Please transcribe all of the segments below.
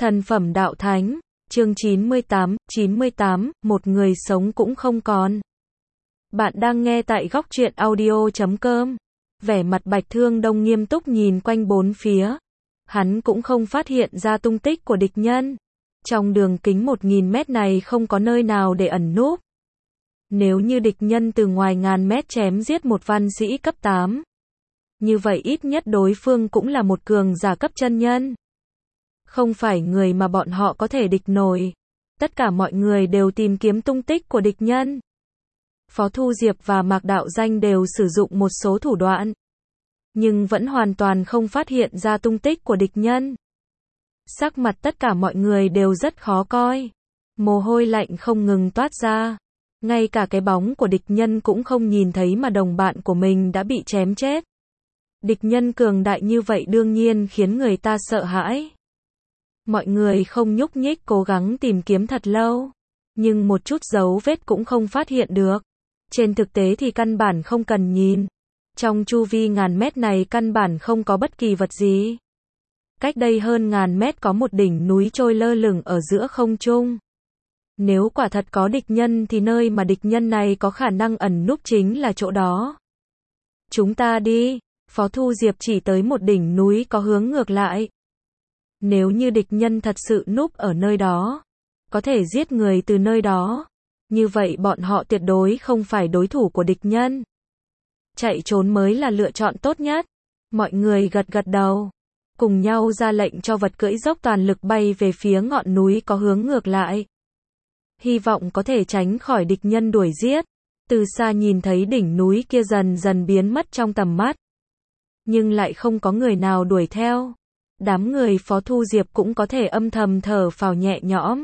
Thần phẩm đạo thánh, chương 98, một người sống cũng không còn. Bạn đang nghe tại góc truyện audio.com. Vẻ mặt Bạch Thương Đông nghiêm túc nhìn quanh bốn phía. Hắn cũng không phát hiện ra tung tích của địch nhân. Trong đường kính 1000 mét này không có nơi nào để ẩn núp. Nếu như địch nhân từ ngoài ngàn mét chém giết một văn sĩ cấp 8. Như vậy ít nhất đối phương cũng là một cường giả cấp chân nhân. Không phải người mà bọn họ có thể địch nổi. Tất cả mọi người đều tìm kiếm tung tích của địch nhân. Phó Thu Diệp và Mạc Đạo Danh đều sử dụng một số thủ đoạn. Nhưng vẫn hoàn toàn không phát hiện ra tung tích của địch nhân. Sắc mặt tất cả mọi người đều rất khó coi. Mồ hôi lạnh không ngừng toát ra. Ngay cả cái bóng của địch nhân cũng không nhìn thấy mà đồng bạn của mình đã bị chém chết. Địch nhân cường đại như vậy đương nhiên khiến người ta sợ hãi. Mọi người không nhúc nhích cố gắng tìm kiếm thật lâu. Nhưng một chút dấu vết cũng không phát hiện được. Trên thực tế thì căn bản không cần nhìn. Trong chu vi ngàn mét này căn bản không có bất kỳ vật gì. Cách đây hơn ngàn mét có một đỉnh núi trôi lơ lửng ở giữa không trung. Nếu quả thật có địch nhân thì nơi mà địch nhân này có khả năng ẩn núp chính là chỗ đó. Chúng ta đi. Phó Thu Diệp chỉ tới một đỉnh núi có hướng ngược lại. Nếu như địch nhân thật sự núp ở nơi đó, có thể giết người từ nơi đó, như vậy bọn họ tuyệt đối không phải đối thủ của địch nhân. Chạy trốn mới là lựa chọn tốt nhất. Mọi người gật gật đầu, cùng nhau ra lệnh cho vật cưỡi dốc toàn lực bay về phía ngọn núi có hướng ngược lại. Hy vọng có thể tránh khỏi địch nhân đuổi giết. Từ xa nhìn thấy đỉnh núi kia dần dần biến mất trong tầm mắt. Nhưng lại không có người nào đuổi theo. Đám người Phó Thu Diệp cũng có thể âm thầm thở phào nhẹ nhõm.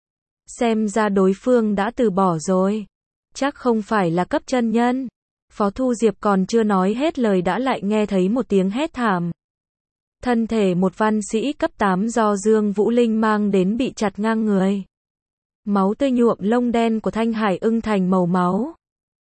Xem ra đối phương đã từ bỏ rồi. Chắc không phải là cấp chân nhân. Phó Thu Diệp còn chưa nói hết lời đã lại nghe thấy một tiếng hét thảm. Thân thể một văn sĩ cấp 8 do Dương Vũ Linh mang đến bị chặt ngang người. Máu tươi nhuộm lông đen của Thanh Hải Ưng thành màu máu.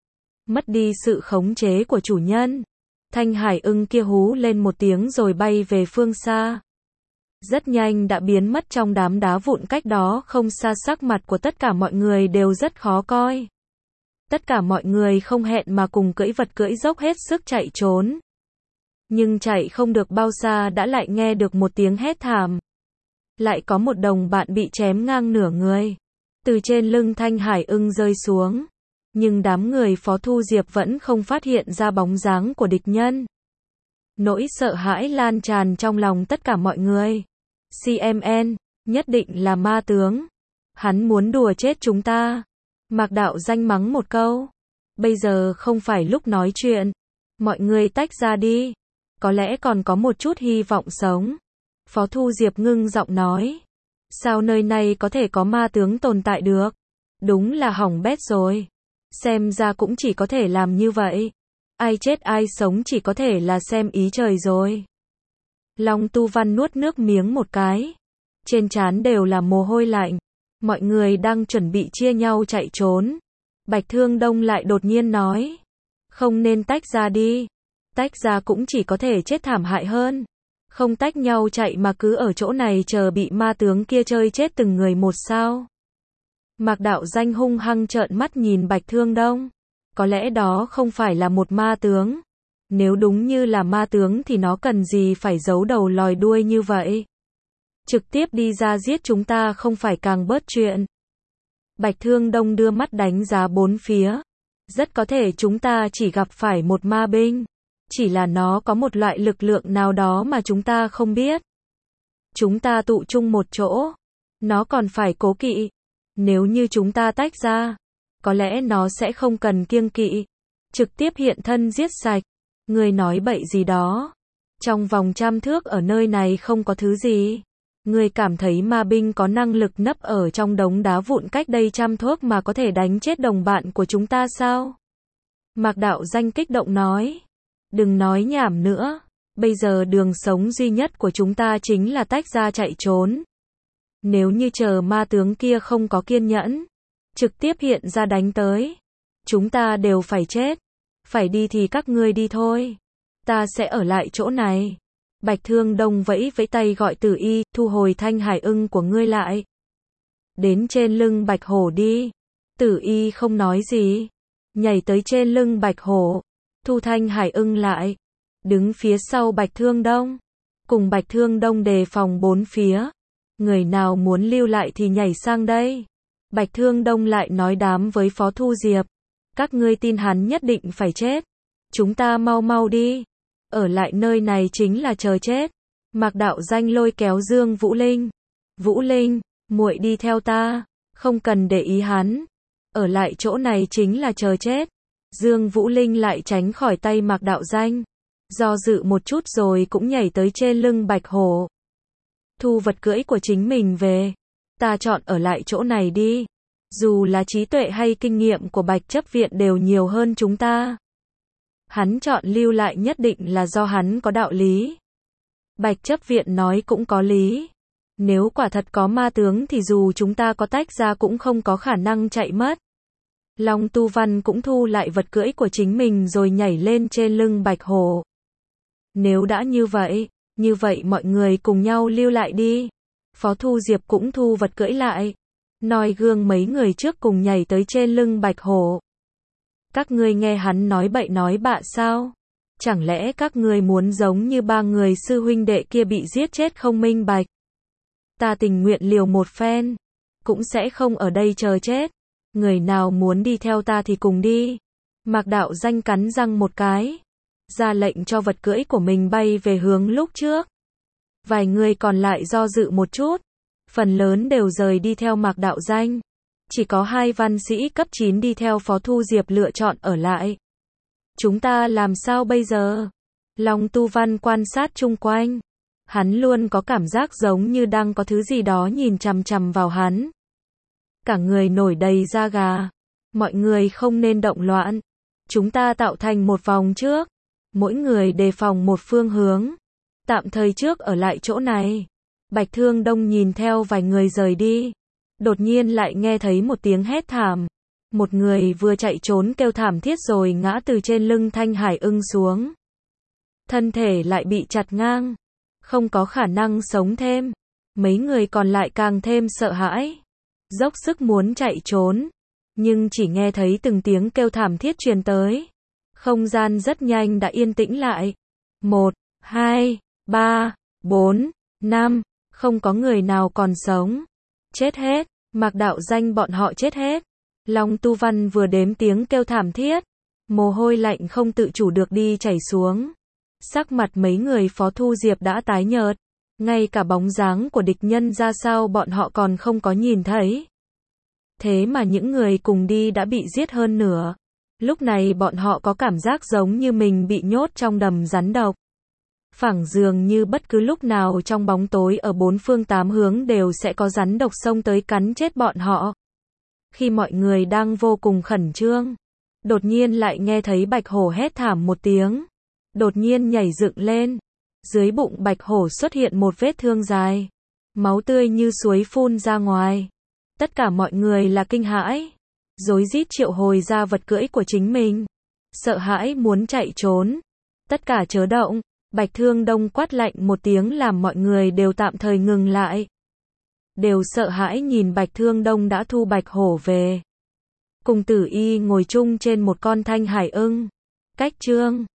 Mất đi sự khống chế của chủ nhân. Thanh Hải Ưng kia hú lên một tiếng rồi bay về phương xa. Rất nhanh đã biến mất trong đám đá vụn cách đó không xa. Sắc mặt của tất cả mọi người đều rất khó coi. Tất cả mọi người không hẹn mà cùng cưỡi vật cưỡi dốc hết sức chạy trốn. Nhưng chạy không được bao xa đã lại nghe được một tiếng hét thảm. Lại có một đồng bạn bị chém ngang nửa người. Từ trên lưng Thanh Hải Ưng rơi xuống. Nhưng đám người Phó Thu Diệp vẫn không phát hiện ra bóng dáng của địch nhân. Nỗi sợ hãi lan tràn trong lòng tất cả mọi người. CMN, nhất định là ma tướng. Hắn muốn đùa chết chúng ta. Mạc Đạo Danh mắng một câu. Bây giờ không phải lúc nói chuyện. Mọi người tách ra đi. Có lẽ còn có một chút hy vọng sống. Phó Thu Diệp ngưng giọng nói. Sao nơi này có thể có ma tướng tồn tại được? Đúng là hỏng bét rồi. Xem ra cũng chỉ có thể làm như vậy. Ai chết ai sống chỉ có thể là xem ý trời rồi. Long Tu Văn nuốt nước miếng một cái. Trên trán đều là mồ hôi lạnh. Mọi người đang chuẩn bị chia nhau chạy trốn. Bạch Thương Đông lại đột nhiên nói. Không nên tách ra đi. Tách ra cũng chỉ có thể chết thảm hại hơn. Không tách nhau chạy mà cứ ở chỗ này chờ bị ma tướng kia chơi chết từng người một sao. Mạc Đạo Danh hung hăng trợn mắt nhìn Bạch Thương Đông. Có lẽ đó không phải là một ma tướng. Nếu đúng như là ma tướng thì nó cần gì phải giấu đầu lòi đuôi như vậy. Trực tiếp đi ra giết chúng ta không phải càng bớt chuyện. Bạch Thương Đông đưa mắt đánh giá bốn phía. Rất có thể chúng ta chỉ gặp phải một ma binh. Chỉ là nó có một loại lực lượng nào đó mà chúng ta không biết. Chúng ta tụ chung một chỗ. Nó còn phải cố kỵ. Nếu như chúng ta tách ra, có lẽ nó sẽ không cần kiêng kỵ. Trực tiếp hiện thân giết sạch. Người nói bậy gì đó. Trong vòng 100 thước ở nơi này không có thứ gì. Người cảm thấy ma binh có năng lực nấp ở trong đống đá vụn cách đây 100 thước mà có thể đánh chết đồng bạn của chúng ta sao? Mạc Đạo Danh kích động nói. Đừng nói nhảm nữa. Bây giờ đường sống duy nhất của chúng ta chính là tách ra chạy trốn. Nếu như chờ ma tướng kia không có kiên nhẫn, trực tiếp hiện ra đánh tới, chúng ta đều phải chết. Phải đi thì các ngươi đi thôi. Ta sẽ ở lại chỗ này. Bạch Thương Đông vẫy vẫy tay gọi Tử Y, thu hồi thanh hải ưng của ngươi lại. Đến trên lưng bạch hổ đi. Tử Y không nói gì. Nhảy tới trên lưng bạch hổ. Thu thanh hải ưng lại. Đứng phía sau Bạch Thương Đông. Cùng Bạch Thương Đông đề phòng bốn phía. Người nào muốn lưu lại thì nhảy sang đây. Bạch Thương Đông lại nói đám với Phó Thu Diệp. Các ngươi tin hắn nhất định phải chết. Chúng ta mau mau đi. Ở lại nơi này chính là chờ chết. Mạc Đạo Danh lôi kéo Dương Vũ Linh. Vũ Linh, muội đi theo ta. Không cần để ý hắn. Ở lại chỗ này chính là chờ chết. Dương Vũ Linh lại tránh khỏi tay Mạc Đạo Danh. Do dự một chút rồi cũng nhảy tới trên lưng bạch hổ. Thu vật cưỡi của chính mình về. Ta chọn ở lại chỗ này đi. Dù là trí tuệ hay kinh nghiệm của Bạch Chấp Viện đều nhiều hơn chúng ta. Hắn chọn lưu lại nhất định là do hắn có đạo lý. Bạch Chấp Viện nói cũng có lý. Nếu quả thật có ma tướng thì dù chúng ta có tách ra cũng không có khả năng chạy mất. Long Tu Văn cũng thu lại vật cưỡi của chính mình rồi nhảy lên trên lưng bạch hổ. Nếu đã như vậy mọi người cùng nhau lưu lại đi. Phó Thu Diệp cũng thu vật cưỡi lại. Noi gương mấy người trước cùng nhảy tới trên lưng bạch hổ. Các ngươi nghe hắn nói bậy nói bạ sao? Chẳng lẽ các ngươi muốn giống như ba người sư huynh đệ kia bị giết chết không minh bạch? Ta tình nguyện liều một phen. Cũng sẽ không ở đây chờ chết. Người nào muốn đi theo ta thì cùng đi. Mạc Đạo Danh cắn răng một cái. Ra lệnh cho vật cưỡi của mình bay về hướng lúc trước. Vài người còn lại do dự một chút. Phần lớn đều rời đi theo Mạc Đạo Danh. Chỉ có 2 văn sĩ cấp 9 đi theo Phó Thu Diệp lựa chọn ở lại. Chúng ta làm sao bây giờ? Long Tu Văn quan sát chung quanh. Hắn luôn có cảm giác giống như đang có thứ gì đó nhìn chằm chằm vào hắn. Cả người nổi đầy da gà. Mọi người không nên động loạn. Chúng ta tạo thành một vòng trước. Mỗi người đề phòng một phương hướng. Tạm thời trước ở lại chỗ này. Bạch Thương Đông nhìn theo vài người rời đi. Đột nhiên lại nghe thấy một tiếng hét thảm. Một người vừa chạy trốn kêu thảm thiết rồi ngã từ trên lưng thanh hải ưng xuống. Thân thể lại bị chặt ngang. Không có khả năng sống thêm. Mấy người còn lại càng thêm sợ hãi. Dốc sức muốn chạy trốn. Nhưng chỉ nghe thấy từng tiếng kêu thảm thiết truyền tới. Không gian rất nhanh đã yên tĩnh lại. 1, 2, 3, 4, 5. Không có người nào còn sống. Chết hết. Mạc Đạo Danh bọn họ chết hết. Long Tu Văn vừa đếm tiếng kêu thảm thiết. Mồ hôi lạnh không tự chủ được đi chảy xuống. Sắc mặt mấy người Phó Thu Diệp đã tái nhợt. Ngay cả bóng dáng của địch nhân ra sao bọn họ còn không có nhìn thấy. Thế mà những người cùng đi đã bị giết hơn nửa. Lúc này bọn họ có cảm giác giống như mình bị nhốt trong đầm rắn độc. Phảng dường như bất cứ lúc nào trong bóng tối ở 4 phương 8 hướng đều sẽ có rắn độc xông tới cắn chết bọn họ. Khi mọi người đang vô cùng khẩn trương, đột nhiên lại nghe thấy bạch hổ hét thảm một tiếng. Đột nhiên nhảy dựng lên. Dưới bụng bạch hổ xuất hiện một vết thương dài. Máu tươi như suối phun ra ngoài. Tất cả mọi người là kinh hãi. Rối rít triệu hồi ra vật cưỡi của chính mình. Sợ hãi muốn chạy trốn. Tất cả chớ động. Bạch Thương Đông quát lạnh một tiếng làm mọi người đều tạm thời ngừng lại. Đều sợ hãi nhìn Bạch Thương Đông đã thu bạch hổ về. Cùng Tử Y ngồi chung trên một con thanh hải ưng. Cách chương